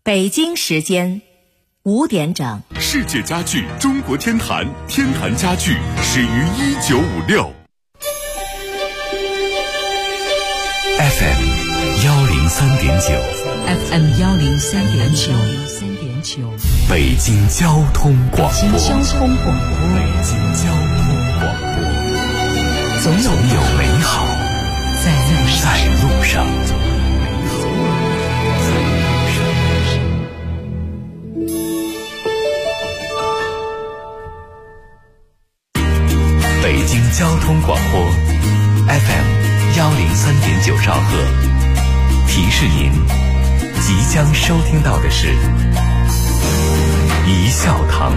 北京时间5点整。 世界家具中国天坛，天坛家具始于1956。 FM 103.9 FM 103.9 北京交通广播。 北京交通广播。总有美好在路上。北京交通广播 FM 103.9兆赫，提示您即将收听到的是一笑堂。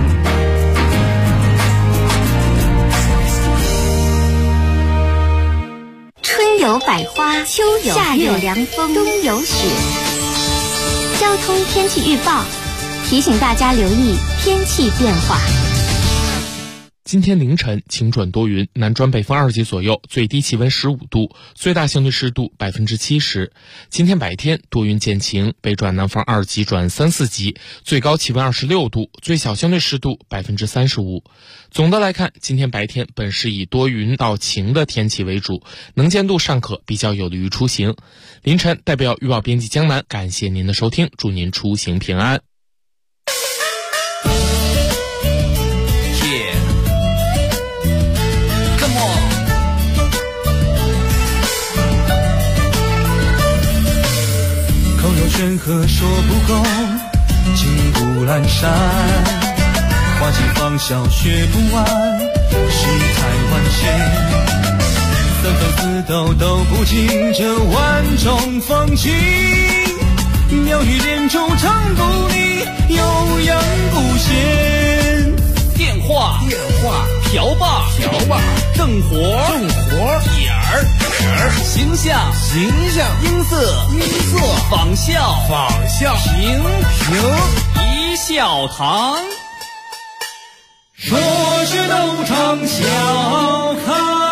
春有百花，秋有夏有凉风，冬有雪。交通天气预报提醒大家留意天气变化。 今天凌晨晴转多云，南转北风2级左右，最低气温15度，最大相对湿度70%。今天白天多云见晴，北转南风2级转3、4级，最高气温26度，最小相对湿度35%。总的来看，今天白天本是以多云到晴的天气为主，能见度尚可，比较有利于出行。凌晨代表预报编辑江南感谢您的收听，祝您出行平安。 山河说不够，金谷阑珊，花季芳笑学不完，世态万千，三分四斗都不尽这万种风情，妙语连珠唱不腻，悠扬不闲。 电话瓢把正活点儿形象音色仿效平一笑堂， 说学逗唱笑开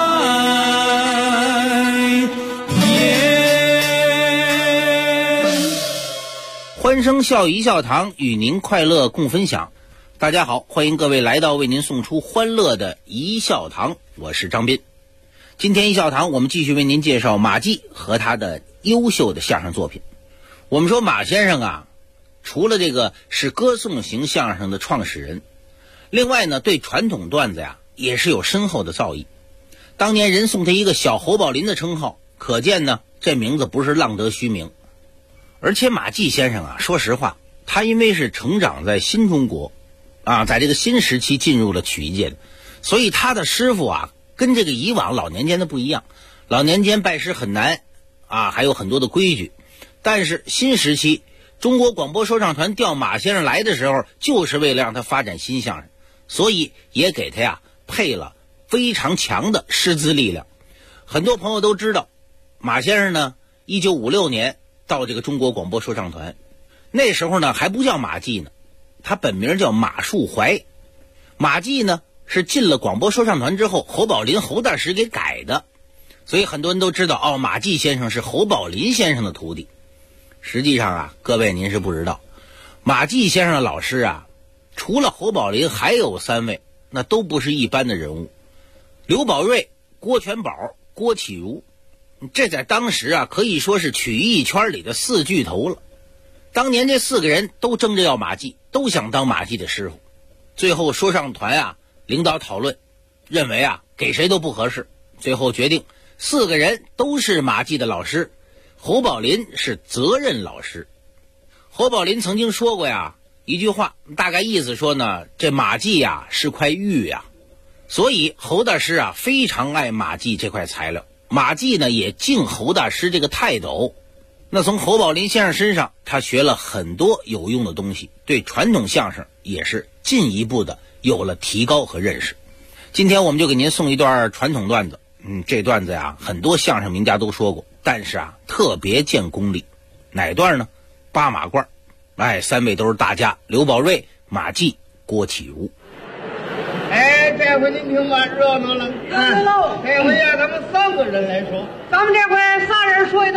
颜。 欢声笑语一笑堂，与您快乐共分享。大家好，欢迎各位来到为您送出欢乐的一笑堂，我是张斌。今天一笑堂我们继续为您介绍马季和他的优秀的相声作品。我们说马先生啊，除了这个是歌颂型相声的创始人，另外呢对传统段子呀也是有深厚的造诣。当年人送他一个小侯宝林的称号，可见呢这名字不是浪得虚名。而且马季先生啊，说实话，他因为是成长在新中国啊，在这个新时期进入了曲艺界的，所以他的师傅啊跟这个以往老年间的不一样。老年间拜师很难啊，还有很多的规矩。但是新时期中国广播说唱团调马先生来的时候，就是为了让他发展新相声，所以也给他呀配了非常强的师资力量。很多朋友都知道，马先生呢1956年到这个中国广播说唱团，那时候呢还不叫马季呢，他本名叫马树怀。马季呢是进了广播说唱团之后，侯宝林侯大师给改的，所以很多人都知道哦，马季先生是侯宝林先生的徒弟。实际上啊，各位您是不知道，马季先生的老师啊，除了侯宝林还有3位，那都不是一般的人物。刘宝瑞、郭全宝、郭启儒，这在当时啊可以说是曲艺圈里的4巨头了。当年这4个人都争着要马季，都想当马季的师傅。最后说唱团啊领导讨论，认为啊给谁都不合适，最后决定4个人都是马季的老师，侯宝林是责任老师。侯宝林曾经说过呀一句话，大概意思说呢，这马季呀是块玉呀，所以侯大师啊非常爱马季这块材料，马季呢也敬侯大师这个泰斗。那从侯宝林先生身上，他学了很多有用的东西，对传统相声也是进一步的有了提高和认识。今天我们就给您送一段传统段子，这段子呀很多相声名家都说过，但是啊特别见功力。哪段呢？八马褂。3位都是大家，刘宝瑞、马季、郭启儒。 这回您听完热闹了。这回呀咱们3个人来说，咱们这回仨人说一段什么呢？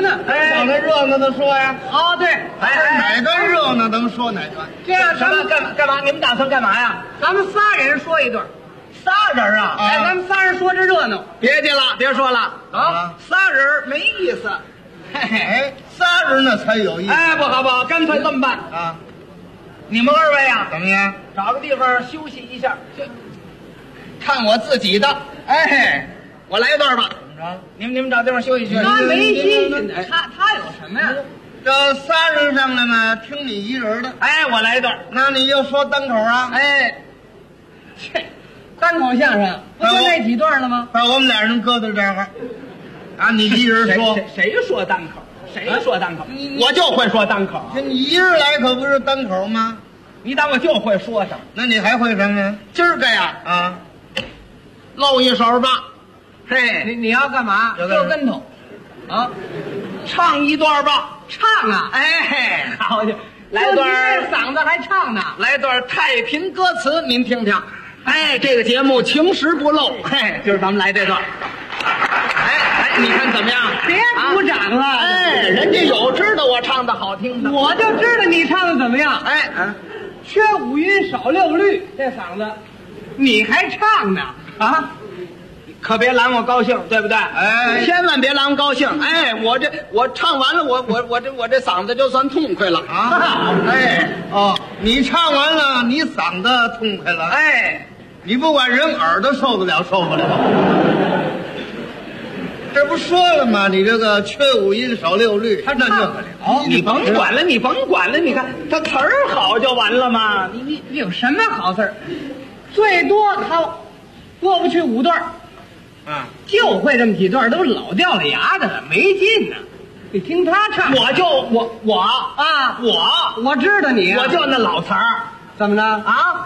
呢。 往那热闹的说呀。 哦，对， 哪段热闹能说哪段？ 这样咱们干嘛？你们打算干嘛呀？咱们仨人说一段。仨人啊？哎，咱们仨人说这热闹。别介了，别说了啊！仨人没意思。嘿嘿， 仨人那才有意思。 哎，不好不好，干脆这么办啊！你们二位啊， 怎么样？ 找个地方休息一下，看我自己的。哎，我来一段吧。怎么着？你们找地方休息休息。他没新鲜的，他有什么呀？ 这仨人上来呢，听你一人的。 哎，我来一段。 那你就说单口啊？ 哎，切，单口相声不就那几段了吗？ 把我们俩人搁在这儿啊，你一人说。 谁说单口？谁说单口？我就会说单口。 你一人来可不是单口吗？ 你当我就会说上？ 那你还会什么呀？ 今儿个呀， 啊， 露一手吧。嘿，你要干嘛？搁跟头，啊，唱一段吧。唱啊！哎，好去，来段嗓子还唱呢。来段太平歌词，您听听。哎，这个节目情实不露。嘿，今儿咱们来这段。哎，你看怎么样？别鼓掌了！哎，人家有知道我唱的好听的，我就知道你唱的怎么样。哎，缺五音少六律，这嗓子，你还唱呢啊？可别拦我高兴，对不对？哎，千万别拦我高兴。哎，我唱完了，我这嗓子就算痛快了啊！哎， 哦，你唱完了，你嗓子痛快了。 哎， 你不管人耳朵受得了受不了。这不说了吗？你这个缺五音少六律， 他唱不了。你甭管了，你甭管了。你看他词儿好就完了吗？你有什么好词儿？最多他过不去5段。啊，就会这么几段，都老掉了牙的了，没劲呢。你听他唱，我知道你，我就那老词儿，怎么了啊？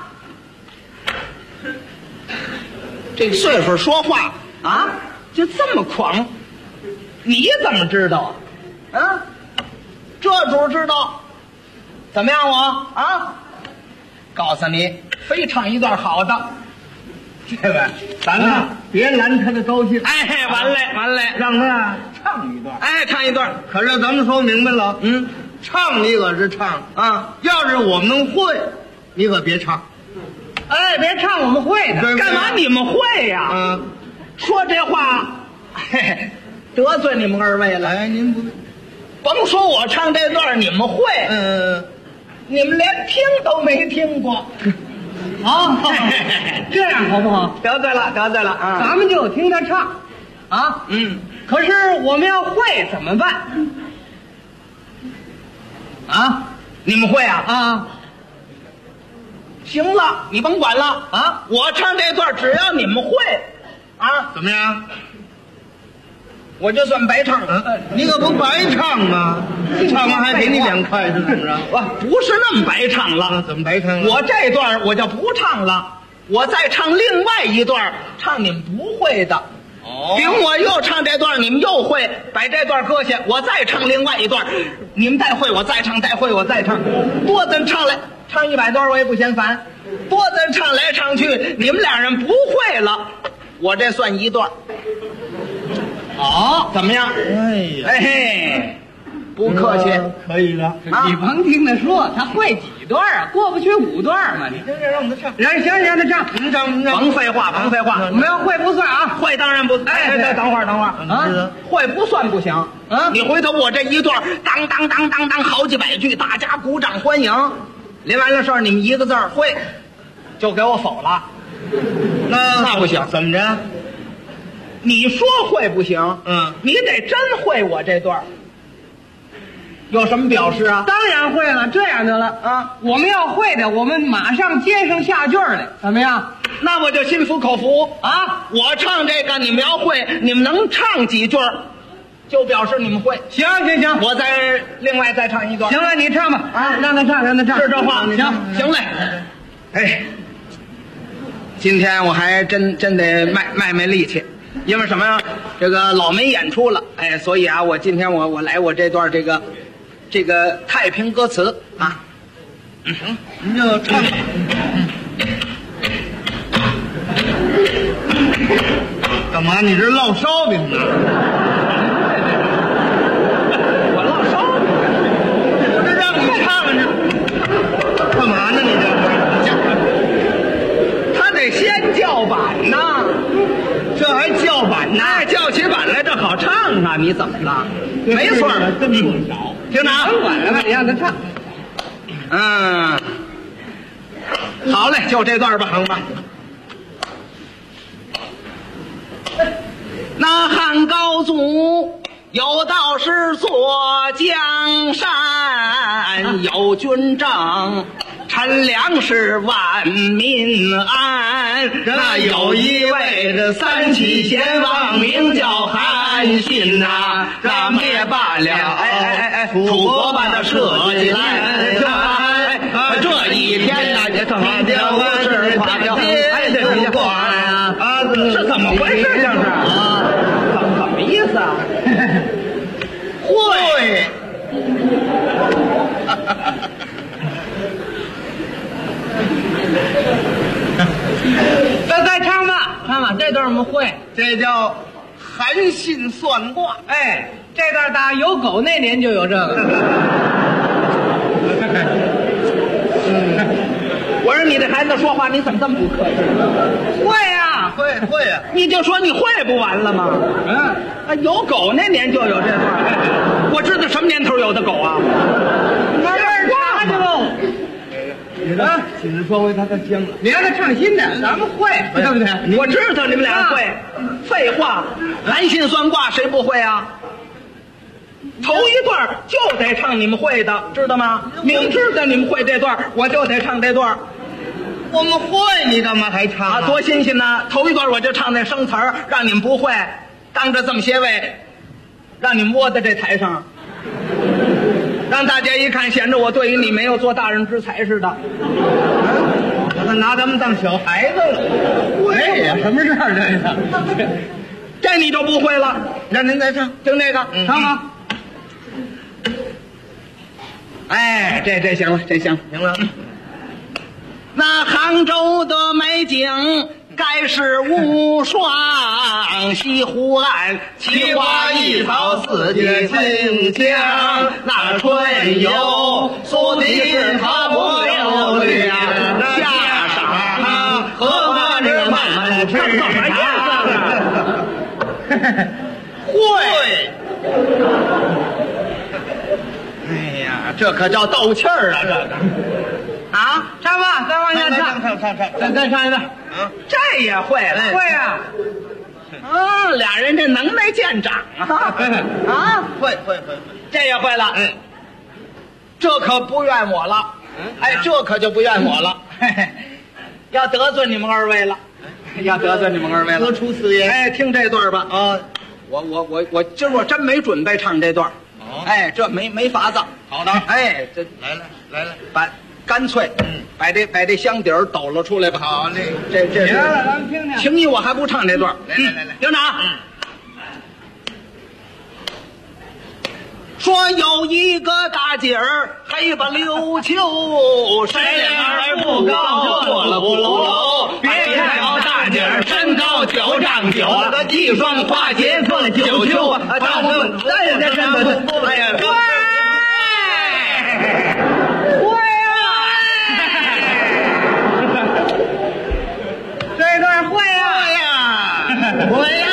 这岁数说话啊，就这么狂，你怎么知道啊？啊，这主知道，怎么样我啊？告诉你，非唱一段好的。这位，咱啊，别拦他的高兴。哎，完了，让他唱一段。哎，唱一段。 可是咱们说明白了，唱你可是唱啊，要是我们会，你可别唱。 哎，别唱我们会的，干嘛你们会呀？说这话，嘿，得罪你们二位了。 哎，您甭说我唱这段你们会，你们连听都没听过。啊，这样好不好？得罪了啊！咱们就听他唱，啊，可是我们要会怎么办？啊，你们会啊？啊，行了，你甭管了啊！我唱这段，只要你们会，啊， 怎么样？ 我就算白唱了。 你可不白唱吗？唱完还给你2块是怎么着？ 不是那么白唱了。 怎么白唱了？ 我这段我就不唱了，我再唱另外一段，唱你们不会的。哦，顶我又唱这段，你们又会，把这段搁下，我再唱另外一段，你们再会我再唱，再会我再唱，多咱唱来唱100段我也不嫌烦，多咱唱来唱去，你们俩人不会了，我这算1段。好，怎么样？ 哎呀， 哎嘿，不客气， 可以了。 你甭听他说，他会几段啊？过不去5段嘛？你这让他唱，行，让他唱，甭废话，我们要会不算啊，会当然不。哎，等会儿啊，会不算不行啊。你回头我这一段，当好几百句，大家鼓掌欢迎。临完了事儿，你们一个字儿会，就给我否了。那不行， 怎么着？ 你说会不行，你得真会我这段，有什么表示啊？当然会了，这样的了啊！我们要会的，我们马上接上下句来，怎么样？那我就心服口服啊！我唱这个，你们要会，你们能唱几句，就表示你们会。行，我再另外再唱一段。行了，你唱吧啊！让他唱，是这话。行嘞。哎，今天我还真得卖力气。因为什么呀？这个老没演出了，哎，所以啊，我今天我来我这段这个太平歌词啊， 行，您就唱。干嘛？你这烙烧饼呢？ 了，没错，这么少。听着啊，管了，你让他唱。好嘞，就这段吧，行吧。那汉高祖有道是坐江山，有军政陈粮食万民安。那有一位这三齐贤王，名叫韩信呐，那灭罢了楚国把他设计来。这一天呐，也他妈的我是夸掉这话呀，是怎么回事？这是怎么意思啊？会。再唱吧，唱吧，这段我们会，这叫韩信算卦。哎，这段打有狗那年就有这个。我说你这孩子说话你怎么这么不客气？会呀，会呀，你就说你会不完了吗？有狗那年就有这段。我知道什么年头有的狗啊？慢慢唱去喽。紧着说回他惊了，你让他唱新的，咱们会，对不对？我知道你们俩会。废话，韩信算卦谁不会啊？头一段就得唱你们会的，知道吗？明知道你们会这段，我就得唱这段。我们会，你干嘛还唱啊？多新鲜呢！头一段我就唱那生词儿，让你们不会，当着这么些位，让你们窝在这台上，让大家一看，显着我对于你没有做大人之才似的。他拿咱们当小孩子了，会呀？什么事儿这个？这你就不会了，让您再唱，听这个，唱吗？哎，这行了，这行了。那杭州的美景该是无双，西湖岸奇花异草，四季清香。那春有苏堤是它不有凉，夏赏荷花这满池塘。会。哎呀，这可叫斗气儿啊！这个啊，唱吧，再往下唱，再唱一段。这也会了，会啊！俩人这能耐见长啊！会，这也会了。这可不怨我了。这可就不怨我了。要得罪你们二位了，何出此言？听这段吧。我今儿我真没准备唱这段。这没法子。好的。这来，干脆，把这箱底儿抖了出来吧。好嘞，这是。咱们听听。请你我还不唱这段。来，听着啊。说有一个大姐儿，黑吧溜秋，身儿不高，坐了不楼。别看小大姐儿身高9丈9，一双花鞋做了9秋。哎呀，这段会呀，会呀。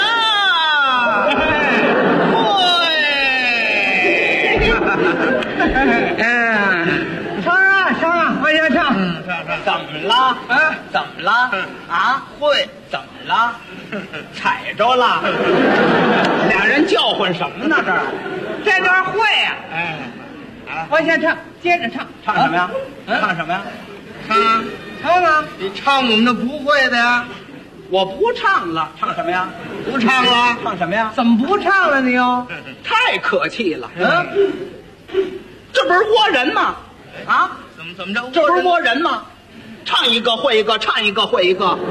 唱，往下唱。怎么了？怎么了？会？怎么了？踩着了。俩人叫唤什么呢？这段会呀。往下唱，接着唱。唱什么呀？唱什么呀？唱啊！你唱我们的不会的呀。我不唱了，唱什么呀？不唱了，唱什么呀？怎么不唱了你又？太可气了。这不是窝人吗？怎么着？这不是窝人吗？唱一个会一个，唱一个会一个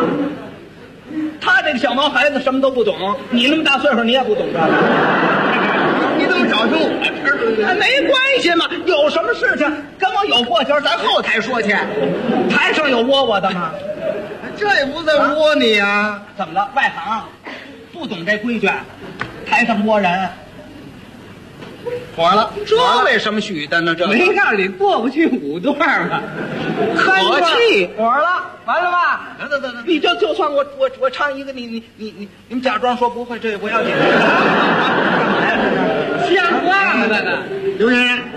他这个小毛孩子什么都不懂，你那么大岁数你也不懂这个。你怎么找听我？没关系嘛，有什么事情跟我有过节，咱后台说去。台上有窝我的吗？这也不在窝你啊？怎么了？外行不懂这规矩，台上窝人。火了，这为什么许的呢？这没让你过不去5段吗？可气火了，完了吧？等，你就算我唱一个，你们假装说不会，这也不要紧。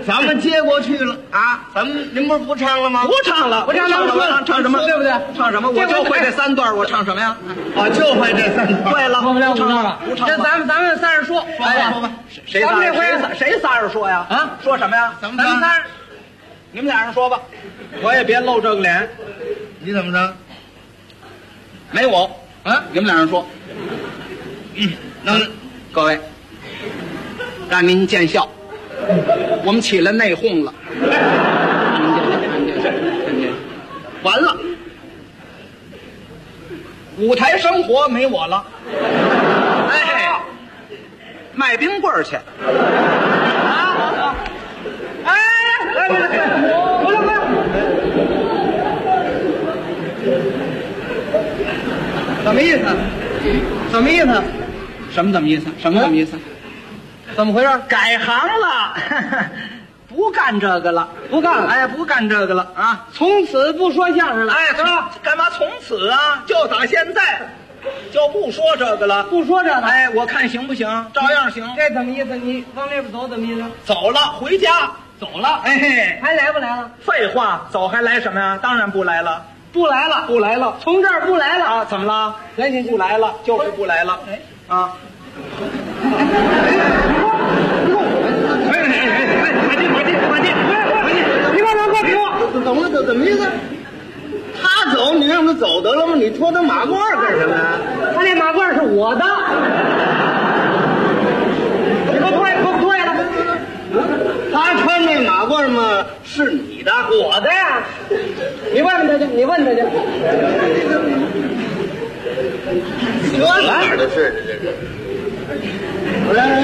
咱们接过去了啊！咱们您不唱了吗？ 不唱了， 我唱了， 唱什么？对不对？唱什么？我就会这3段，我唱什么呀？ 啊，就会这3段。 对了， 不唱了，不唱了。这咱们仨人说吧。 谁仨人说呀？啊，说什么呀？咱们仨人，你们俩人说吧，我也别露这个脸。 你怎么着？ 没我啊，你们俩人说。那各位，让您见笑，我们起了内讧了。完了，舞台生活没我了。哎，卖冰棍儿去。哎，来，回来。什么意思？什么意思？什么意思？什么意思？怎么回事？改行了，不干这个了，不干了。哎，不干这个了啊！从此不说相声了。哎，是吧？干嘛从此啊？就打现在，就不说这个了。不说这个。哎，我看行不行？照样行。这怎么意思？你往那边走，怎么意思？走了，回家。走了。哎嘿，还来不来了？废话，走还来什么呀？当然不来了。不来了，不来了，从这儿不来了啊？怎么了？人家不来了，就是不来了。哎，啊！ 你把马褂给我！怎么意思？他走，你让他走得了吗？你拖他马褂干什么呀？ 他那马褂是我的，你给我脱下来！ 他穿那马褂嘛是你的， 我的呀。你问他去，你问他去。 这哪儿的事？这是。来，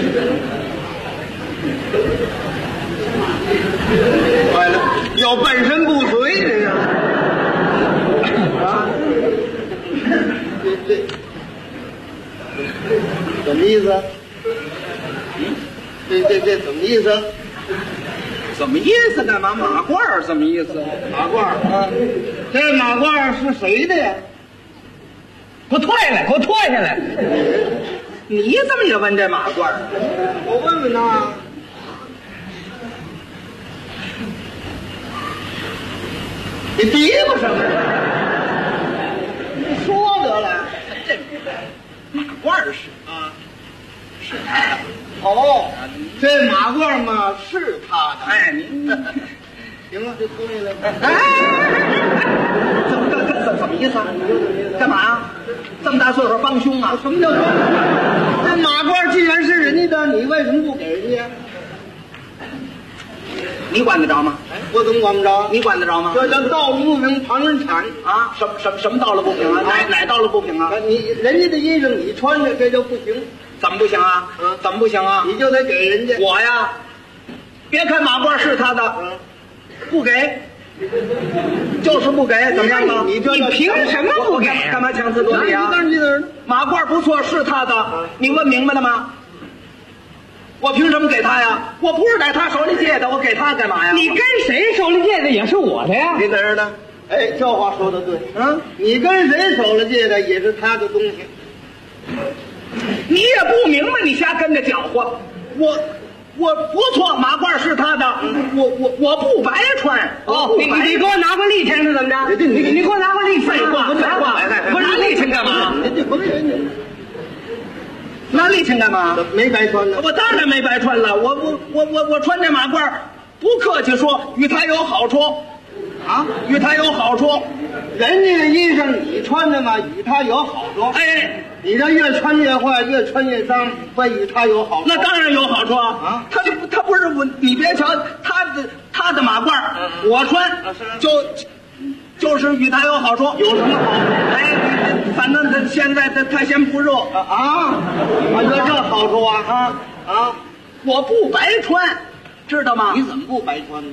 坏了，要半身不遂这个。啊，这怎么意思？这怎么意思？ 怎么意思？干嘛？马褂怎么意思？ 马褂啊，这马褂是谁的呀？ 给我脱下来！给我脱下来！你怎么也问这马褂？ 我问问他。你嘀咕什么？你说得了， 这马褂是啊，是他的。 哦，这马褂嘛是他的。 哎，您行了，就脱下来。 哎，怎么意思？干嘛呀？这么大岁数帮凶啊？ 什么叫帮凶？这马褂既然是人家的，你为什么不给人家？ 你管得着吗？ 我怎么管不着？ 你管得着吗？ 这叫道路不平，旁人铲啊！什么道路不平啊？哪道路不平啊？ 人家的衣裳你穿着，这就不行。 怎么不行啊？怎么不行啊？ 你就得给人家。 我呀，别看马褂是他的，不给，就是不给，怎么样啊？ 你凭什么不给？干嘛强词夺理啊？马褂不错，是他的，你问明白了吗？我凭什么给他呀？我不是在他手里借的，我给他干嘛呀？你跟谁手里借的也是我的呀？ 你在这儿呢？哎，这话说的对。你跟谁手里借的也是他的东西。 你也不明白，你瞎跟着搅和。我不错，马褂是他的，我不白穿。哦，你给我拿过利钱是怎么着？你给我拿过利钱？废话，我拿利钱干嘛？拿利钱干嘛？ 没白穿呢。 我当然没白穿了。我穿这马褂，不客气说，与他有好处。啊，与他有好处。 人家的衣裳你穿的嘛，与他有好处。 哎， 你这越穿越坏，越穿越脏，会与他有好处。 那当然有好处啊！他不是我，你别瞧他的马褂，我穿就是与他有好处。 有什么好处？ 哎，反正他现在他先不热啊，有这好处啊啊！ 我不白穿，知道吗？ 你怎么不白穿呢？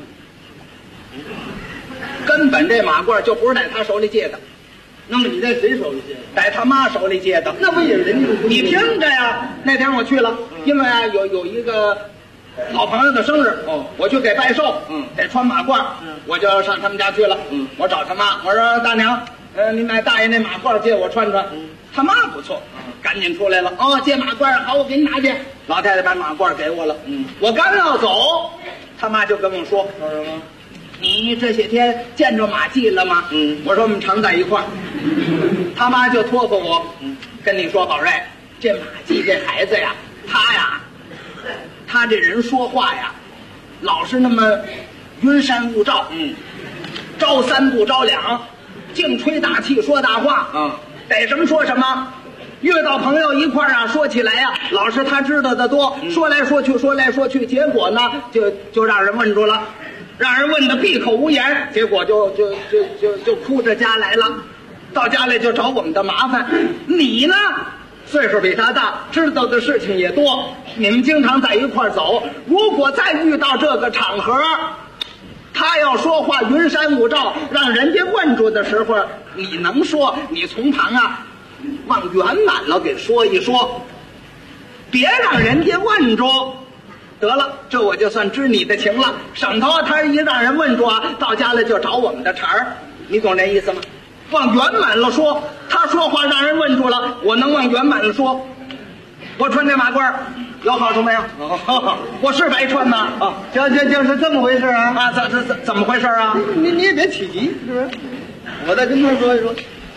根本这马褂就不是在他手里借的。 那么你在谁手里借的？ 在他妈手里借的。 那不也是人家的？ 你听着呀，那天我去了，因为啊有一个老朋友的生日，我去给拜寿，得穿马褂，我就上他们家去了。我找他妈，我说大娘，你买大爷那马褂借我穿穿。他妈不错，赶紧出来了。哦，借马褂好，我给你拿去。老太太把马褂给我了。我刚要走， 他妈就跟我说什么？你这些天见着马季了吗？我说我们常在一块儿。他妈就托付我，跟你说，宝瑞，这马季这孩子呀，他这人说话呀，老是那么云山雾罩，招三不招两，净吹大气说大话，逮什么说什么。遇到朋友一块儿啊，说起来呀，老是他知道的多，说来说去，结果呢，就让人问住了，让人问得闭口无言，结果就哭着家来了，到家里就找我们的麻烦。你呢，岁数比他大，知道的事情也多，你们经常在一块儿走，如果再遇到这个场合，他要说话云山雾罩，让人家问住的时候，你能说，你从旁啊往圆满了给说一说，别让人家问住。得了，这我就算知你的情了，省得他一让人问住啊，到家里就找我们的茬儿，你懂这意思吗？往圆满了说，他说话让人问住了，我能往圆满了说。我穿这马褂有好处没有？我是白穿吗？ 就是这么回事啊！ 怎么回事啊？ 你也别起急，是不是？我再跟他说一说。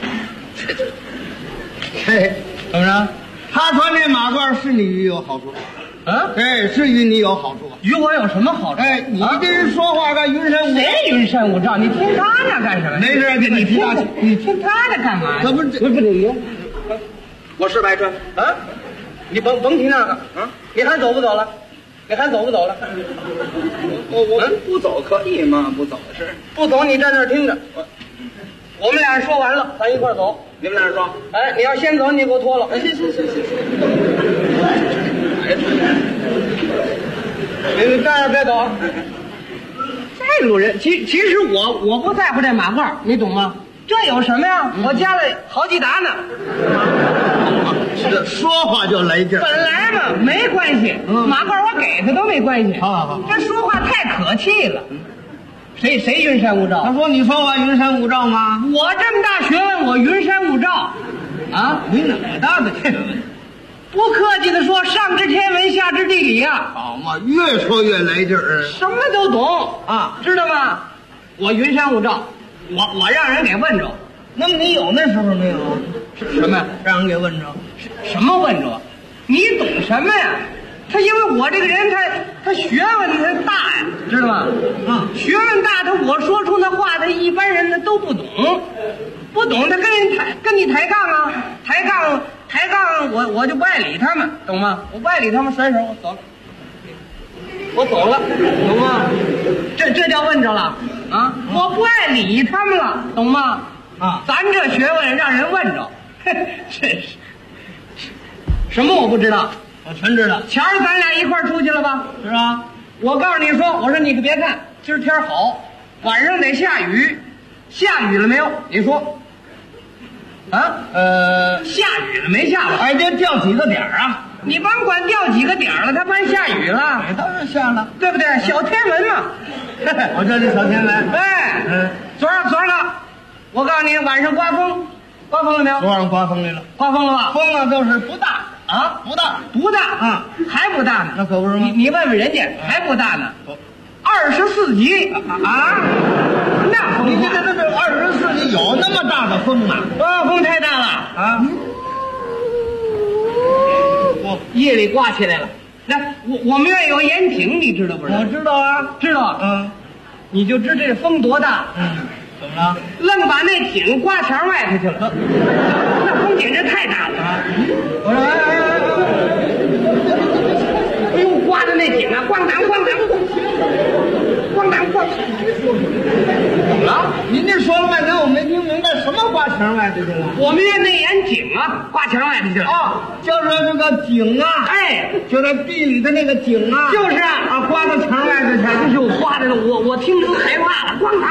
嘿，怎么着？他穿这马褂是你有好处，是与你有好处。 与我有什么好处？ 你这人说话干云山雾罩。 谁云山雾罩？你听他那干什么？ 没事，跟你听你听他那干嘛？ 不你， 我是白穿啊！你甭提那个啊！你还走不走了？我不走可以吗？不走的事。不走，你站那儿听着。我们俩说完了，咱一块儿走。你们俩说，你要先走，你给我脱了。行。你站着别走。这路人，其实我不在乎这马褂，你懂吗？这有什么呀？我家里好几打呢。 这说话就来劲儿。 本来嘛没关系，马褂我给他都没关系。好，这说话太可气了。谁云山雾罩？ 他说你说我云山雾罩吗？ 我这么大学问，我云山雾罩啊？ 你哪么大的学问？ 不客气的说，上知天文，下知地理呀。 好嘛，越说越来劲儿。 什么都懂啊，知道吗？我云山雾罩，我让人给问着。 那么你有那时候没有？ 什么？ 让人给问着？ 什么问着？你懂什么呀？他因为我这个人，他学问他大呀，知道吗？学问大，我说出那话，他一般人都不懂，他跟你抬杠啊，抬杠，我就不爱理他们，懂吗？我不爱理他们，甩手我走了，懂吗？这叫问着了啊！我不爱理他们了，懂吗？咱这学问让人问着，真是什么我不知道。 我全知道。 前儿咱俩一块儿出去了吧？ 是啊。 我告诉你说，我说你可别看，今儿天好，晚上得下雨。下雨了没有？你说。下雨了没下吧？ 这掉几个点儿啊？ 你甭管掉几个点儿了，它不下雨了。 当然下了， 对不对？小天文嘛。 我这是小天文。 昨儿个，我告诉你，晚上刮风了没有？ 昨晚刮风来了。 刮风了吧？ 风啊，就是不大。 不大还不大呢？ 那可不是吗？ 你问问人家，还不大呢，24级啊！那风， 你这24级有那么大的风吗？ 风太大了啊！夜里刮起来了。那我们院有盐井，你知道不知道？ 我知道啊， 知道。你就知这风多大？ 怎么了？ 愣把那井刮墙外头去了。那风简直太大了啊！我说，哎呦，刮的那井啊，咣当，怎么了？ 您这说了半天，我没听明白，什么刮墙外头去了？ 我们院内眼井啊，刮墙外头去了。 就是这个井啊，就在地里的那个井啊， 就是啊， 刮到墙外头去了。 就刮的我听着都害怕了，咣当，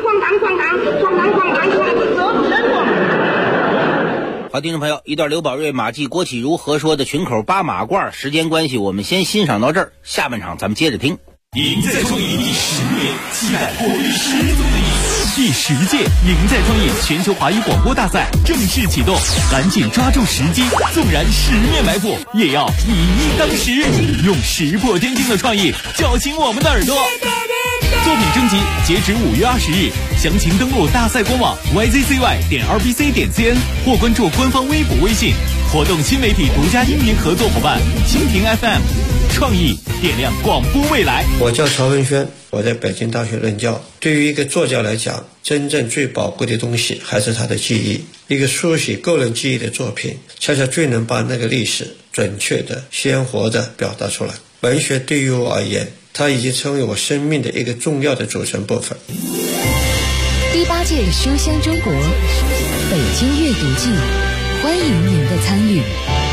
好，听众朋友，一段刘宝瑞、马季、郭启儒合说的群口扒马褂，时间关系，我们先欣赏到这儿，下半场咱们接着听。 您在创意第10年，期待活力十足的一第10届赢在创意全球华语广播大赛正式启动，赶紧抓住时机，纵然十面埋伏，也要以一当十，用石破天惊的创意叫醒我们的耳朵。作品征集截止5月20日，详情登录大赛官网 yzcy.rbc.cn 或关注官方微博微信。活动新媒体独家音频合作伙伴蜻蜓 FM， 创意点亮广播未来。 我叫曹文轩，我在北京大学任教。对于一个作家来讲，真正最宝贵的东西还是他的记忆。一个书写个人记忆的作品，恰恰最能把那个历史准确的、鲜活的表达出来。文学对于我而言，它已经成为我生命的一个重要的组成部分。 第8届书香中国北京阅读季，欢迎您的参与。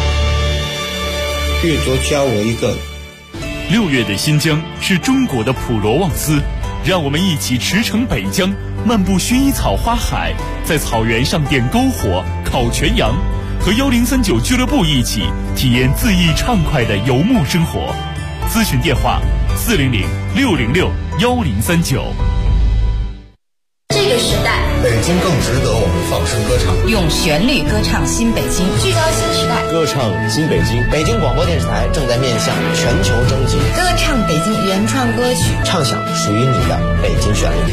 阅读教我一个。 6月的新疆是中国的普罗旺斯，让我们一起驰骋北疆，漫步薰衣草花海，在草原上点篝火、烤全羊，和1039俱乐部一起体验恣意畅快的游牧生活。咨询电话400-606-1039。 这个时代， 北京更值得我们放声歌唱， 用旋律歌唱新北京，聚焦新时代， 歌唱新北京。北京广播电视台正在面向全球征集， 歌唱北京原创歌曲， 畅想属于你的北京旋律。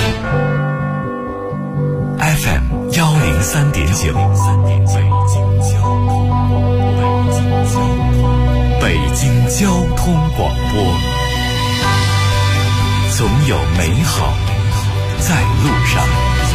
FM 103.9，北京交通广播，总有美好在路上。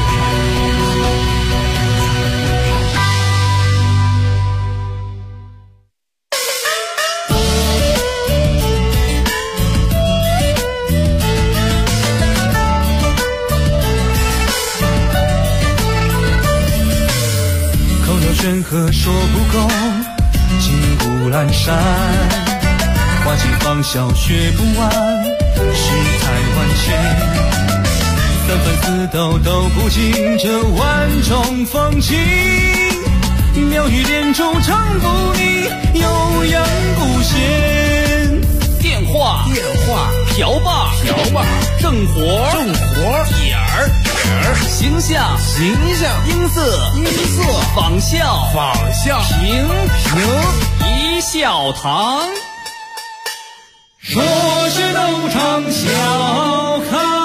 口若悬河说不够，金谷阑珊，花期芳笑学不完，世态万千。3分4斗都不尽这万种风情，妙语连珠唱不腻，悠扬不闲。 电话瓢把正活点儿形象音色仿效评一笑堂。 说是斗场笑看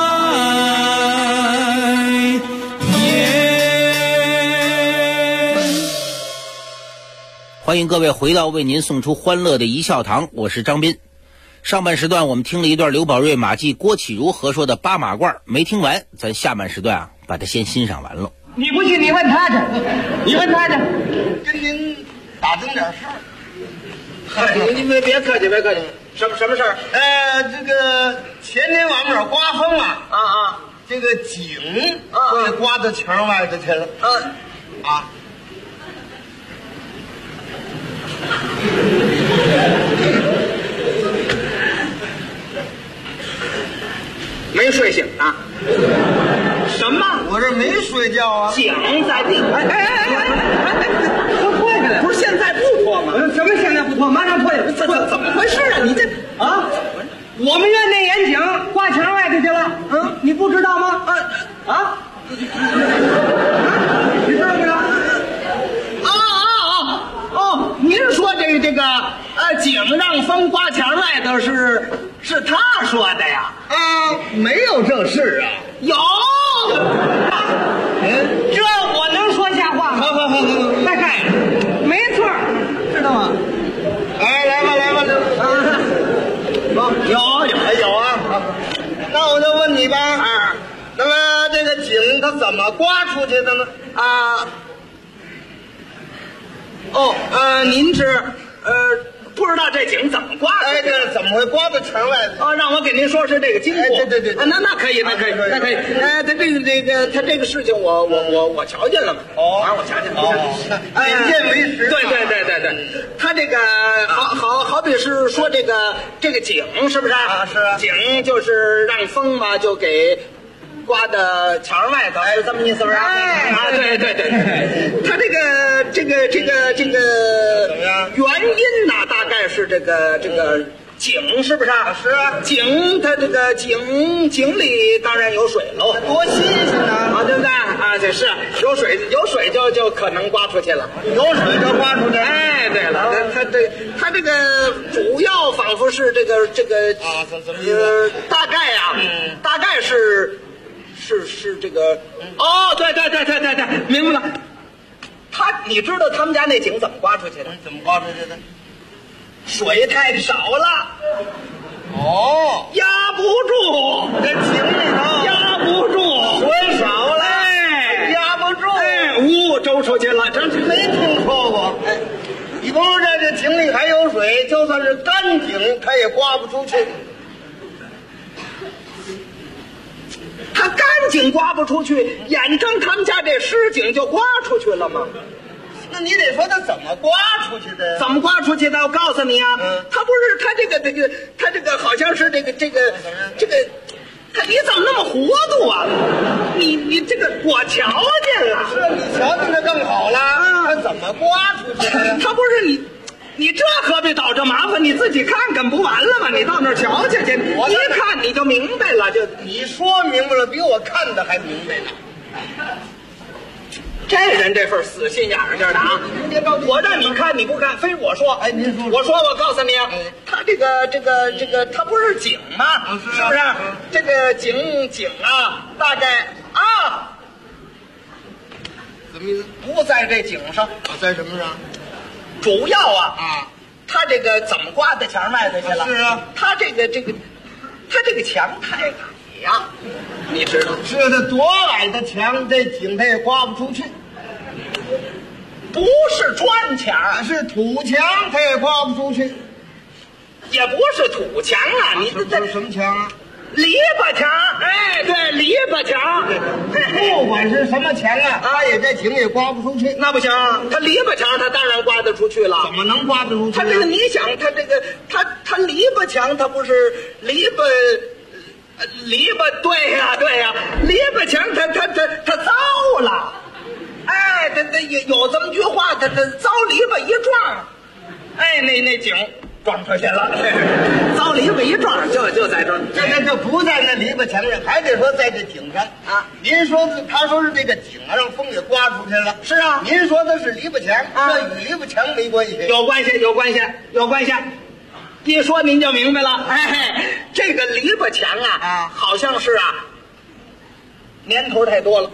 欢迎各位回到为您送出欢乐的一笑堂，我是张斌。上半时段我们听了一段刘宝瑞、马季、郭启儒合说的八马褂，没听完，咱下半时段把它先欣赏完了。 你不信你问他去， 跟您打听点事儿。 嗨，你别客气，什么事儿？ 这个前天往这儿刮风啊，这个井被刮到墙外头去了。 没睡醒啊？什么？ 我这没睡觉啊。 井在地。脱下来。不是现在不脱吗？什么现在不脱？马上脱下来。怎么回事啊？你这啊？我们院内眼井挂墙外头去了。你不知道吗？你知道不知道？您说这个井让风刮墙外头是他说的呀？ 没有这事啊。 有。这我能说瞎话吗？ 好， 嗨，没错，知道吗？ 来吧。有啊。那我就问你吧。那么这个井它怎么刮出去的呢？ 您是不知道这井怎么刮的？ 对，怎么会刮到墙外头？ 让我给您说是这个经过。 对。 那可以。他这个事情我瞧见了嘛。我瞧见了。 眼见为实。 对。他这个好比是说这个井是不是？ 是啊。 井就是让风嘛，就给刮到墙外头，是这么意思不是？对。他这个怎么样？ 原因呢，大概是这个井是不是啊？ 是啊， 井它这个井里当然有水喽， 多新鲜啊， 对不对啊？这是有水就可能刮出去了， 有水就刮出去。 哎，对了，它这个主要仿佛是这个啊，怎么意思？ 大概啊，大概是这个哦，对，明白了。你知道他们家那井怎么刮出去的？ 怎么刮出去的？ 水太少了， 哦， 压不住， 这井里头压不住， 水少了，压不住， 周出去了， 这没听说过。哎，你甭说这井里还有水，就算是干井，它也刮不出去。 他干井刮不出去，眼睁他们家这湿井就刮出去了吗？ 那你得说他怎么刮出去的？ 怎么刮出去的？我告诉你啊，他不是他这个好像是这个，他你怎么那么糊涂啊？你这个我瞧见了， 是你瞧见的更好了。他怎么刮出去的？ 他不是你这何必找这麻烦？你自己看看不完了吗？你到那儿瞧瞧去，一看你就明白了。就你说明白了，比我看的还明白呢。 这人这份死心眼儿劲儿的啊！我让你看你不看，非我说。 哎，您说， 我告诉你啊，他这个，他不是井吗？是不是？这个井啊，大概啊， 怎么意思？ 不在这井上， 在什么上？ 主要啊，他这个怎么刮到墙外头去了？ 是啊， 他这个墙太矮呀，你知道？ 是它多矮的墙，这井它也刮不出去。 不是砖墙， 是土墙，它也刮不出去。 也不是土墙啊，你这是什么墙啊？ 篱笆墙。哎，对，篱笆墙。 不管是什么墙啊，它也这井也刮不出去。 那不行，它篱笆墙它当然刮得出去了。 怎么能刮得出去？ 它这个你想，它这个它篱笆墙，它不是篱笆，对呀，篱笆墙它糟了。哎，它有这么句话，它糟篱笆一撞，哎，那井撞出去了。糟篱笆一撞就在这儿， 这就不在那篱笆墙上，还得说在这井上啊。您说他说是这个井让风给刮出去了， 是啊。 您说的是篱笆墙，这与篱笆墙没关系。 有关系。一说您就明白了。哎，这个篱笆墙啊，好像是年头太多了。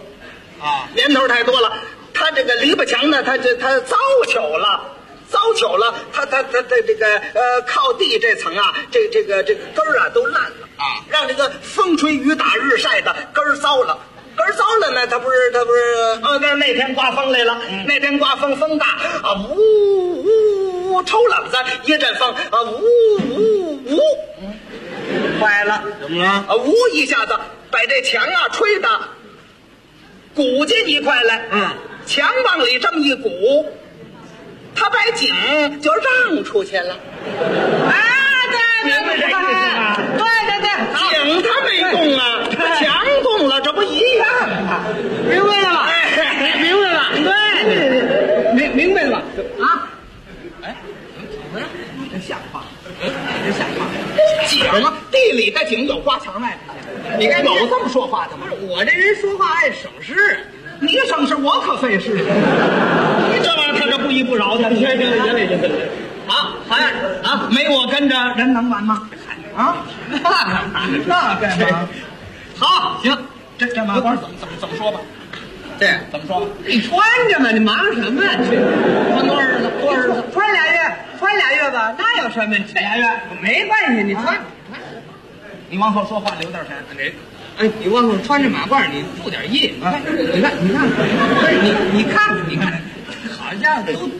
它这个篱笆墙呢，它糟朽了，它这个靠地这层啊，这个根儿啊都烂了啊，让这个风吹雨打日晒的根儿糟了。呢，它不是那天刮风来了，那天刮风大啊，呜抽冷子，一阵风啊，呜，坏了， 怎么了？ 呜一下子把这墙啊吹的鼓进一块来，墙往里这么一鼓，他把井就让出去了。对，明白这意思吗？对，井他没动啊，墙动了，这不一样啊？ 明白了吧？ 明白了，对，明白了吧？啊？哎，怎么了？这像话？井地里的井有刮墙外的，你看有这么说话的吗？ 我这人说话爱省事。 你省事，我可费事。你这玩意儿他这不依不饶的，行，好呀啊！没我跟着人能完吗？啊，那干嘛？好，行，这马褂怎么说吧？对，怎么说吧？ 你穿着嘛，你忙什么呀？去， 穿多少日子？ 穿俩月吧，那有什么？ 俩月没关系，你穿。 你往后说话留点神。 你往后穿着马褂，你注点意啊！你看，你看，好家伙，都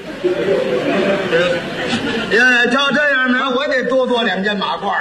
照这样呢，我得多做2件马褂。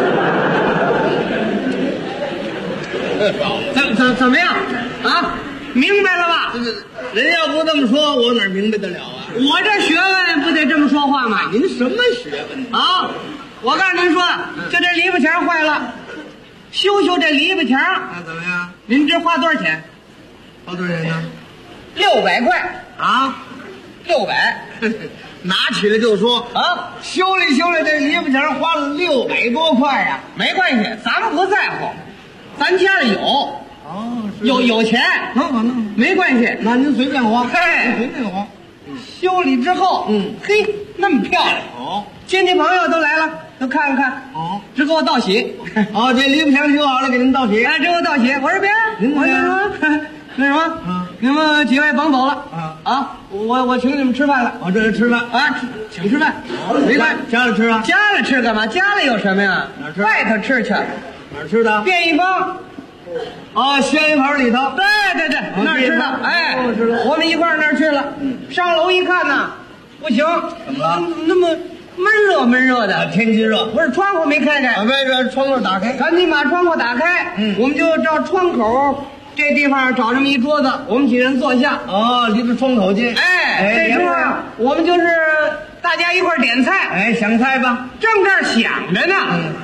怎么样啊？明白了吧？人要不这么说，我哪明白得了啊？我这学问不得这么说话吗？ 您什么学问啊？我告诉您说，就这篱笆墙坏了。修这篱笆墙， 那怎么样？ 您知花多少钱？ 花多少钱呢 ？600块啊！ 600， 拿起来就说啊，修理修理这篱笆墙花了600多块呀。 没关系，咱们不在乎，咱家里有。 哦， 有钱， 能， 没关系， 那您随便花， 嘿， 随便花。 修理之后，嘿，那么漂亮。 哦， 亲戚朋友都来了，都看看。 哦， 只给我道喜。 哦，这篱笆墙修好了，给您道喜。 哎，只给我道喜。我说别，我就说那什么，你们几位甭走了。啊，我请你们吃饭了。 哦，这是吃饭啊，请吃饭。没关系， 家里吃啊？ 家里吃干嘛？家里有什么呀？ 哪吃？ 外头吃去。 哪儿吃的？ 便宜坊。 哦，鲜鱼盘里头。 对，那儿吃的。哎，我们一块儿那儿去了。上楼一看呐，不行， 怎么了？ 那么闷热的， 天气热， 不是窗户没开开， 外边窗户打开， 赶紧把窗户打开。我们就照窗口这地方找这么一桌子，我们几人坐下。 哦，离着窗口近。 哎，这时候我们就是大家一块儿点菜。 哎，想菜吧？ 正这儿想着呢，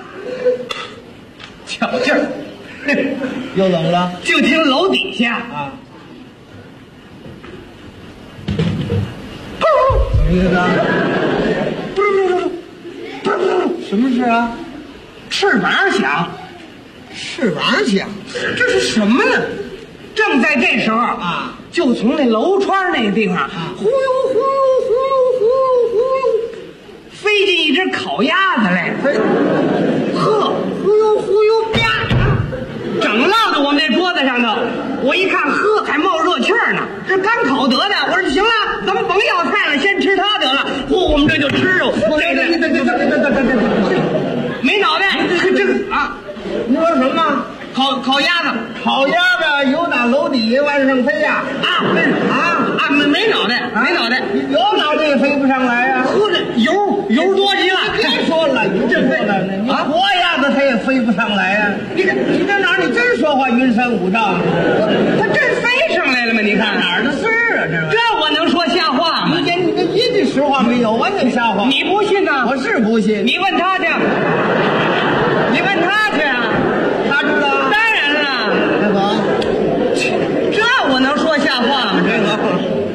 巧劲儿。 又怎么了？ 就听楼底下啊，什么意思啊？什么事啊？ 翅膀响， 翅膀响， 这是什么呢？正在这时候啊， 就从那楼窗那个地方呼噜呼噜呼噜呼噜呼噜，飞进一只烤鸭子来，呵，忽悠忽悠啪，整落到我们这桌子上头。我一看，呵，还冒热气儿呢，这刚烤得的。我说行了，咱们甭要菜了，先吃它得了。我们这就吃肉。没脑袋，这啊， 你说什么？ 烤鸭子， 烤鸭子有打楼底下往上飞呀？ 没脑袋，没脑袋， 有脑袋也飞不上来呀。 喝着油多极了。 别说了，你这说了，你活鸭子它也飞不上来呀。你这哪儿？你真说话云山雾罩呢？ 它真飞上来了吗？你看哪儿的事儿啊？ 这我能说瞎话吗？ 你这一句实话没有，完全瞎话。 你不信呐？ 我是不信。 你问他去，你问他去啊。 他知道？ 当然了。 那好， 这我能说瞎话吗？这个。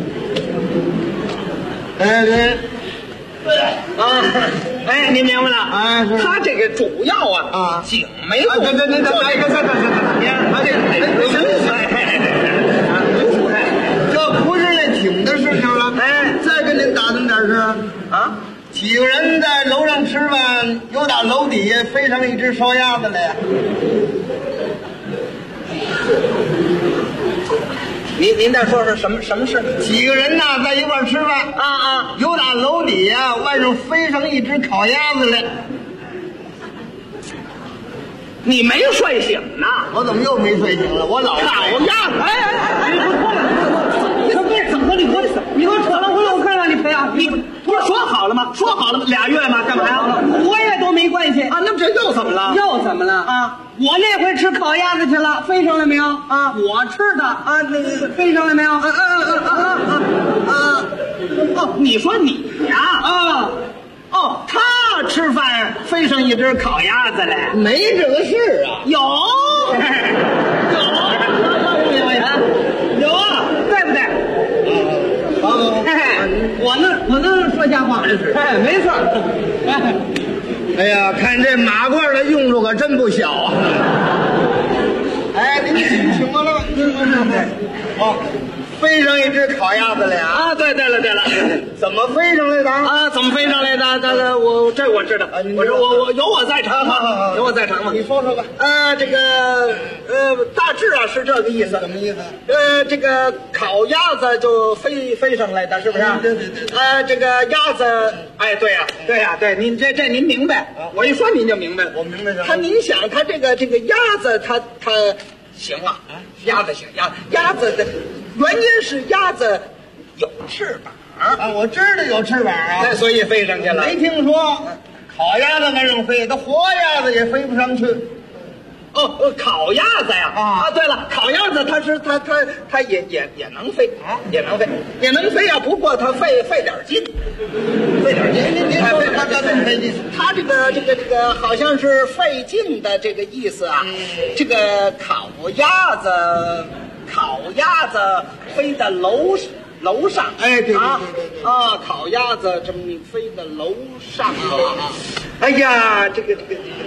哎，您明白了？ 哎， 他这个主要景没做。 他这不是那景的事情了。哎，再跟您打听点事啊。几个人在楼上吃饭，有打楼底下飞上一只烧鸭子来呀。 您再说说什么事？ 几个人呐在一块儿吃饭有打楼底下外头飞上一只烤鸭子来。 你没睡醒呢？ 我怎么又没睡醒了？我老烤鸭子！你给我脱了！你别怎么你给我扯了！我看让你赔啊！你不是说好了吗？2月嘛，干嘛呀？5个月都没关系啊！ 那这又怎么了？ 又怎么了啊？我那回吃烤鸭子去了，飞上来没有啊？我吃的啊，那个飞上来没有？你说你呀他吃饭飞上一只烤鸭子来， 没这个事啊？ 有啊，对不对？我能说瞎话，这是没错。 哎呀，看这马褂的用处可真不小啊！哎，您请过来吧。飞上一只烤鸭子来啊！ 对了， 怎么飞上来的啊？怎么飞上来的？我知道，我有我在场嘛，有我在场嘛。 你说说吧。 这个大致是这个意思。 什么意思？ 这个烤鸭子就飞上来的，是不是？ 对。 这个鸭子，哎，对呀，您这您明白？我一说您就明白了。 我明白什么？ 您想，他这个鸭子，它行了啊，鸭子行，鸭子的原因是鸭子有翅膀啊，我知道有翅膀啊， 那所以飞上去了。 没听说烤鸭子往上飞，它活鸭子也飞不上去。 烤鸭子呀！对了，烤鸭子它也能飞啊，也能飞啊。不过它费点劲，您说它这么费劲？它这个好像是费劲的这个意思啊。这个烤鸭子飞到楼上， 哎，对， 啊，烤鸭子这么你飞到楼上啊！哎呀，这个，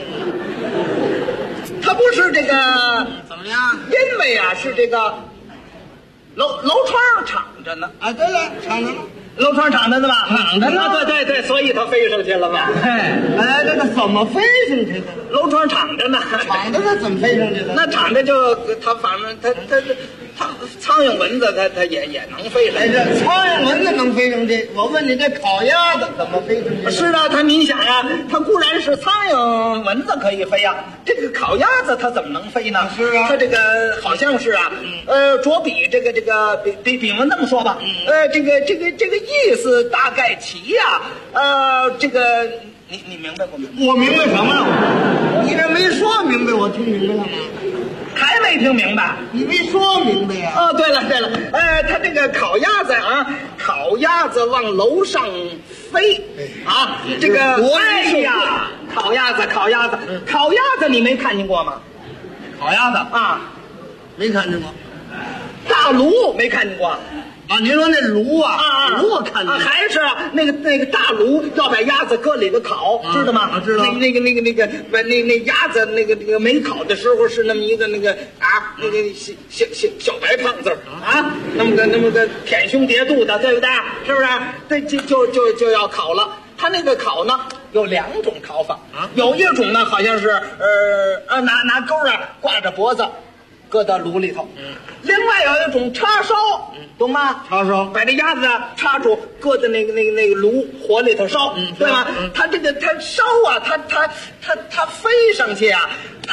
它不是这个怎么样？ 因为啊是这个楼窗敞着呢。 啊，对了，敞着呢。 楼窗敞着呢吧？敞着呢。对，所以它飞上去了吧？ 哎，这个怎么飞上去的？ 楼窗敞着呢。 敞着那怎么飞上去的？ 那敞着就它反正它苍蝇蚊子它也能飞上去。 这苍蝇蚊子能飞上去？我问你，这烤鸭子怎么飞上去？ 是啊，您想啊，它固然是苍蝇蚊子可以飞啊，这个烤鸭子它怎么能飞呢？ 是啊， 它这个好像是啊，着比这个比方这么说吧，这个意思大概其呀，这个你明白不明白？ 我明白什么了？你这没说明白，我听明白了吗？ 还没听明白？ 你没说明白呀？ 哦，对了，它这个烤鸭子啊，烤鸭子往楼上飞啊，这个哎呀，烤鸭子，你没看见过吗？ 烤鸭子啊， 没看见过。 大炉没看见过啊？您说那炉啊？炉我看见过。 还是那个大炉要把鸭子搁里头烤，知道吗？ 知道。 那鸭子那个没烤的时候是那么一个那个小白胖子啊，那么个舔胸叠肚的，对不对？是不是？这就要烤了。它那个烤呢有2种烤法啊，有一种呢好像是拿钩啊挂着脖子。搁到炉里头，另外有一种叉烧，懂吗？ 叉烧把这鸭子插住，搁在那个炉火里头烧，对吧？它烧啊，它飞上去啊，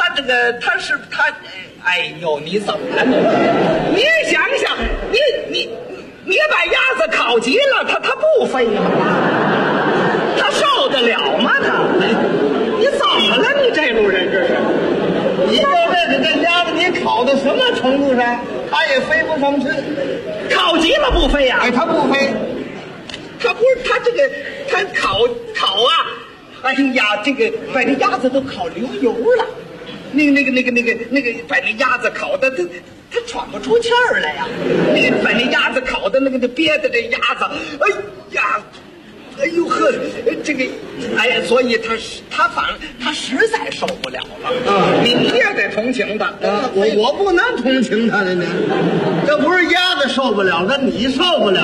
哎呦，你怎么了？你想想，你把鸭子烤急了，它不飞吗？它受得了吗？你怎么了？你这路人这是？ 你这鸭子你烤到什么程度上，它也飞不上去。 烤急了不飞呀？ 哎，它不飞， 它烤啊！哎呀，这个把这鸭子都烤流油了，那个把那鸭子烤的它喘不出气儿来呀！把那鸭子烤的那个憋的这鸭子，哎呀！哎呦呵，这个，哎呀，所以他实在受不了了。你也得同情他。 我不能同情他的呢，这不是鸭子受不了，这你受不了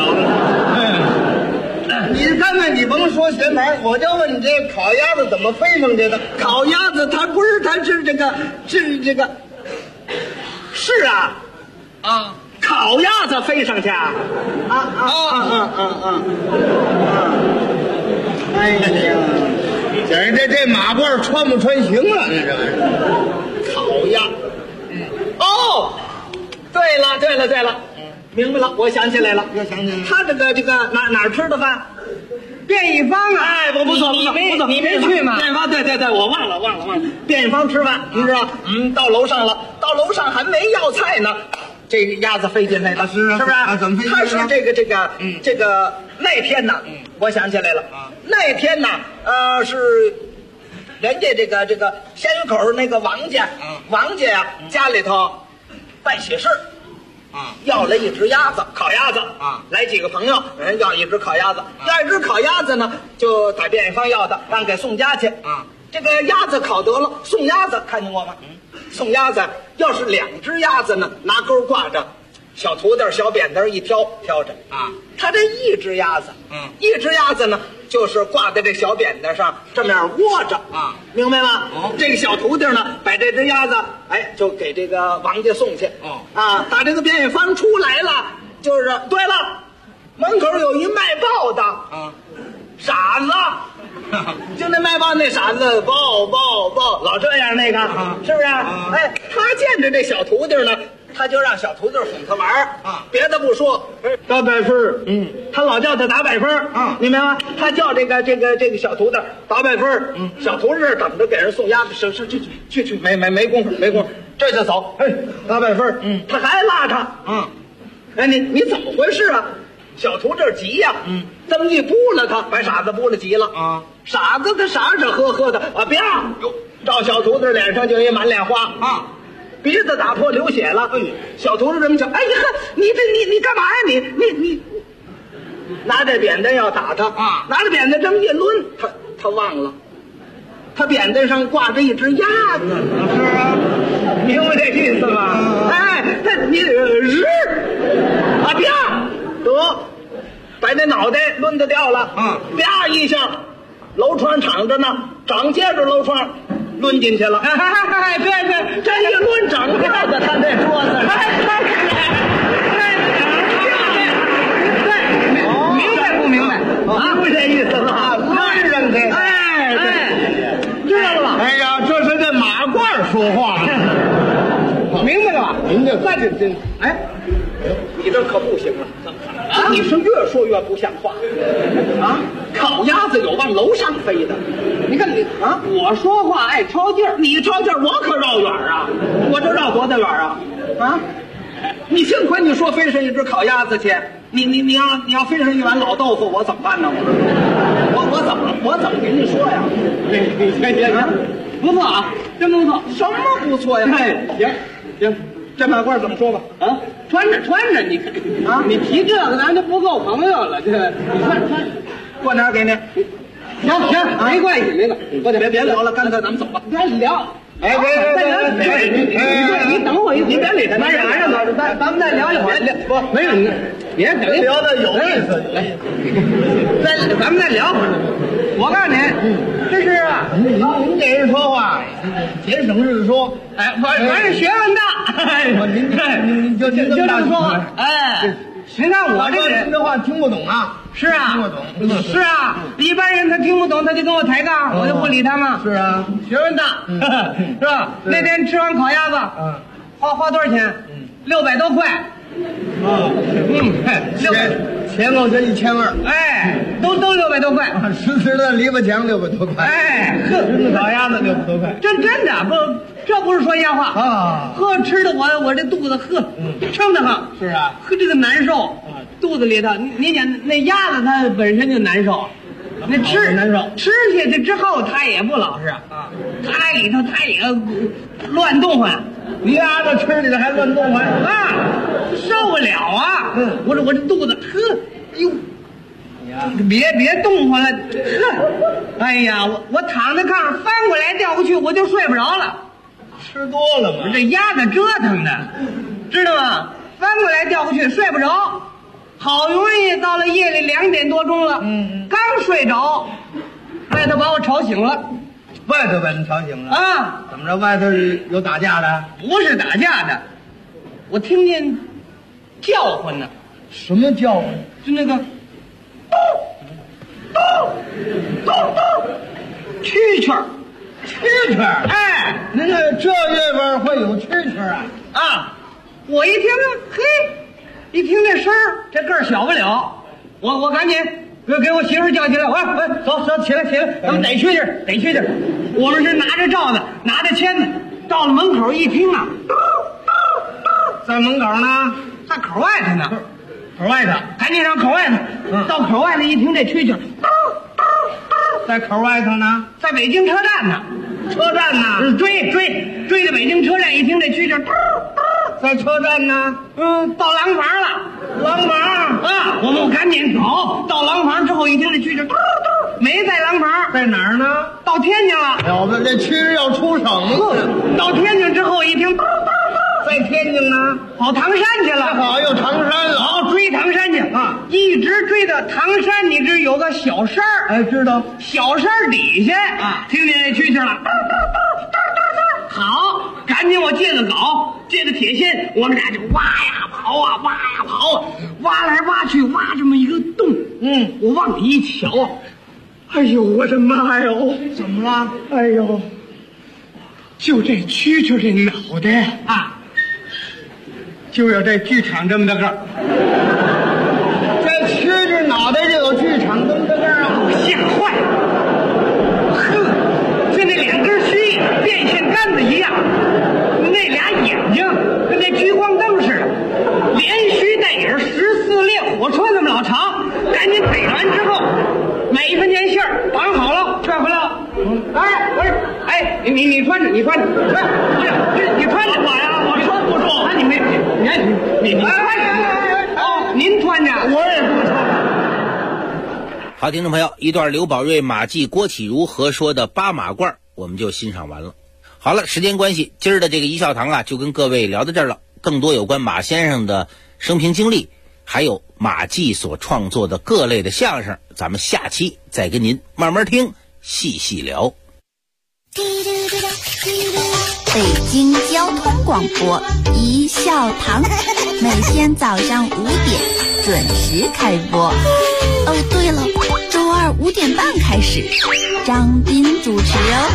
了。你刚才你甭说闲谈，我就问你，这烤鸭子怎么飞上去的？ 烤鸭子它是这个，是啊，啊。烤鸭子飞上去啊！ 哎呀，这马褂穿不穿行了？那这玩意儿， 烤鸭。哦，对了，明白了，我想起来了， 又想起来了。 他这个哪儿吃的饭？ 便宜坊啊！ 哎，不错， 你没去吗？ 便宜坊，对，我忘了。便宜坊吃饭，你知道？到楼上了，到楼上还没要菜呢。这个鸭子飞进来了，是不是？ 怎么飞进来了？ 它是这个那天呢，我想起来了，那天呢，是人家这个鲜鱼口那个王家呀，家里头办喜事，要了一只鸭子，烤鸭子来几个朋友，人要一只烤鸭子，要一只烤鸭子呢，就打便宜坊要的，让给送家去这个鸭子烤得了，送鸭子看见过吗？送鸭子要是2只鸭子呢，拿钩挂着，小土豆小扁担一挑着他这一只鸭子呢，就是挂在这小扁担上，这么样窝着明白吗？这个小土豆呢，把这只鸭子就给这个王家送去打这个便宜坊出来了，就是对了，门口有一卖报的傻子。就那卖报那傻子报，老这样那个，是不是？哎，他见着这小徒弟呢，他就让小徒弟哄他玩别的不说，打100分，他老叫他打100分，明白吗？他叫这个小徒弟打100分，小徒弟等着给人送鸭子，去，没功夫，这就走，打100分，他还拉他，哎，你怎么回事啊？小徒弟急呀，这么一扑了他，把傻子扑了急了傻子他傻呵呵的不要，照小徒弟脸上就一满脸花鼻子打破流血了。小徒弟这么讲，哎呀，你干嘛呀？ 拿这扁担要打他啊，拿着扁担这么一抡，他忘了，他扁担上挂着一只鸭子。是啊，明白这意思吗？哎，你日啊啪，得把那脑袋抡得掉了啊，啪一下，楼窗敞着呢，掌接着楼窗。抡进去了，对，这一抡整掉在他那桌子上，对，明白不明白？啊，不这意思吧？抡上去，对，知道了吧？哎呀，这是这马褂说话，明白了吧？您这再这，哎，你这可不行了。啊！你是越说越不像话啊！烤鸭子有往楼上飞的，你看你啊！我说话爱抄劲儿，你抄劲儿，我可绕远啊！我这绕多大远啊？啊！你幸亏你说飞上一只烤鸭子去，你要飞上一碗老豆腐，我怎么办呢？我怎么跟你说呀？行，不错啊，真不错。什么不错呀？哎，行。这马褂怎么说吧？啊，穿着，你看啊，你提这个咱就不够朋友了。这你穿，过哪儿给你？行，没关系，别聊了，干脆咱们走吧。别聊，哎，你等会儿，你别理他，那啥呀？咱们再聊一会儿。不，没有，别聊的有意思。咱们再聊会儿。我告诉你，这是您这人说话节省日说，哎，反正学问大，您就这么说，哎，您看我这个人的话听不懂啊，是啊，听不懂，是啊，一般人他听不懂，他就跟我抬杠，我就不理他嘛，是啊，学问大，是吧？那天吃完烤鸭子，花多少钱？600多块。前后是1200，哎，都600多块，实的篱笆墙600多块，哎，烤鸭子600多块，真的不，这不是说瞎话啊！吃的我这肚子撑得很，是啊，这个难受，肚子里头，你想那鸭子它本身就难受，那难受，吃下去之后它也不老实啊，它里头它也乱动唤。你鸭子吃里头还乱动唤啊，受不了啊！我这肚子，哟，别动唤了，哎呀，我躺在炕上翻过来调过去，我就睡不着了。吃多了嘛，这鸭子折腾的，知道吗？翻过来调过去，睡不着。好容易到了夜里2点多钟了，刚睡着，外头把我吵醒了。外头把你吵醒了啊？怎么着？外头有打架的？不是打架的，我听见叫唤呢。什么叫唤？就那个蛐蛐儿，哎，您这月份会有蛐蛐儿啊？啊！我一听，一听这声儿，这个儿小不了，我赶紧给我媳妇叫起来，喂，走起来，咱们逮蛐蛐。我们是拿着罩子，拿着签子，到了门口一听啊，在门口呢，在口外头呢，赶紧上口外头。到口外头一听这蛐蛐，在口外头呢，在北京车站呢，追着北京车站一听这蛐蛐，在车站呢，到廊坊了，啊，我们赶紧走，到廊坊之后一听这蛐蛐，没在廊坊，在哪儿呢？到天津了。了不得，这蛐蛐要出省了。到天津之后一听，在天津呢，跑唐山去了。好，又唐山了。好，追唐山去啊，一直追到唐山，你知有个小山儿，哎，知道。小山底下啊，听见那蛐蛐了。好，赶紧我借个镐，借个铁锨，我们俩就挖呀刨啊，挖来挖去，挖这么一个洞。我往里一瞧，哎呦，我的妈哟！怎么了？哎呦，就这蛐蛐这脑袋啊，就有这剧场这么大个儿。这蛐蛐脑袋就有剧场这么大个儿啊！吓坏了！就那2根须电线杆子一样，那俩眼睛跟那聚光灯似的，连须带影，14列火车那么老长。赶紧逮完之后，每一分钱信儿绑好了，拽回来了。哎，不是，哎，你穿着，不是，你穿着我呀，我穿不住。你穿着，哦，您穿着，我也不穿。 好，听众朋友，一段刘宝瑞、马季、郭启儒合说的八马褂我们就欣赏完了。好了，时间关系，今儿的这个一笑堂啊，就跟各位聊到这儿了。更多有关马先生的生平经历，还有马季所创作的各类的相声，咱们下期再跟您慢慢听，细细聊。 北京交通广播一笑堂，每天早上5点准时开播。哦，对了，周二5点半开始，张斌主持哦。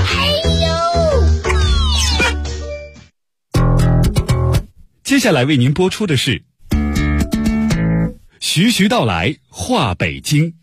接下来为您播出的是徐徐道来话北京。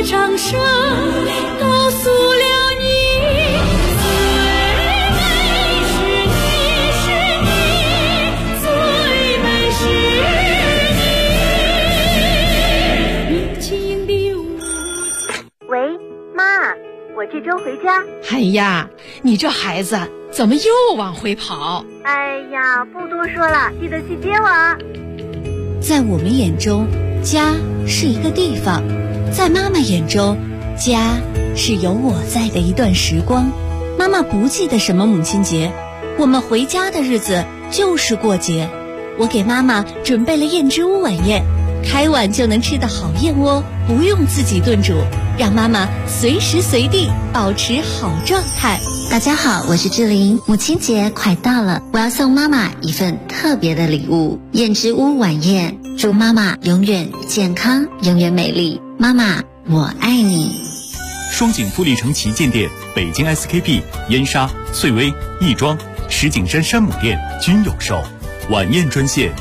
掌声告诉了你，最美是你，是你，最美是你，年轻的舞。 喂，妈，我这周回家。 哎呀，你这孩子怎么又往回跑？ 哎呀，不多说了，记得去接我。 在我们眼中，家是一个地方；在妈妈眼中，家是有我在的一段时光。妈妈不记得什么母亲节，我们回家的日子就是过节。我给妈妈准备了燕之屋晚宴，开碗就能吃的好燕窝，不用自己炖煮，让妈妈随时随地保持好状态。 大家好，我是志玲。母亲节快到了，我要送妈妈一份特别的礼物——燕之屋晚宴。祝妈妈永远健康，永远美丽。妈妈，我爱你。 双井富力城旗舰店、北京 SKP、燕莎、翠微、亦庄、石景山山姆店均有售。晚宴专线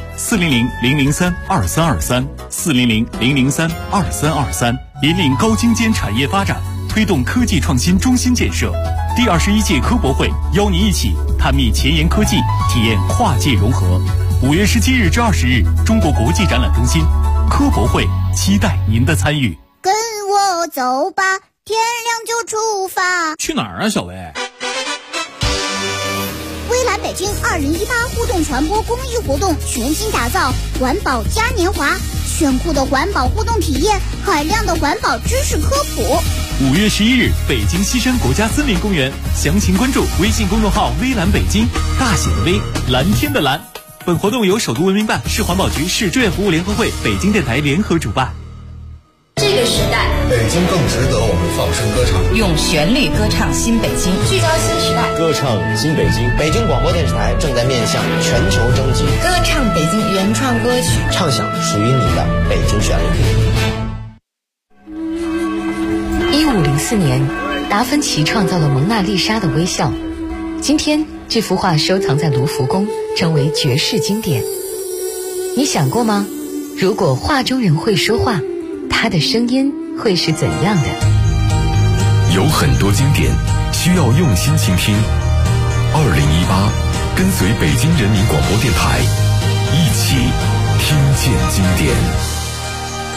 400-003-2323，400-003-2323，引领高精尖产业发展，推动科技创新中心建设。第21届科博会邀您一起探秘前沿科技，体验跨界融合。5月17日至20日，中国国际展览中心科博会，期待您的参与。 跟我走吧，天亮就出发。 去哪儿啊，小薇？ 微蓝北京2018互动传播公益活动全新打造环保嘉年华，炫酷的环保互动体验，海量的环保知识科普。 5月11日，北京西山国家森林公园，详情关注微信公众号微蓝北京，大写的微，蓝天的蓝。本活动由首都文明办、市环保局、市志愿服务联合会、北京电台联合主办。 这个时代， 北京更值得我们放声歌唱， 用旋律歌唱新北京，聚焦新时代， 歌唱新北京。北京广播电视台正在面向全球征集， 歌唱北京原创歌曲， 唱响属于你的北京旋律。 1504年，达芬奇创造了蒙娜丽莎的微笑。今天，这幅画收藏在卢浮宫，成为绝世经典。你想过吗？如果画中人会说话，他的声音会是怎样的？ 有很多经典需要用心倾听。2018，跟随北京人民广播电台，一起听见经典。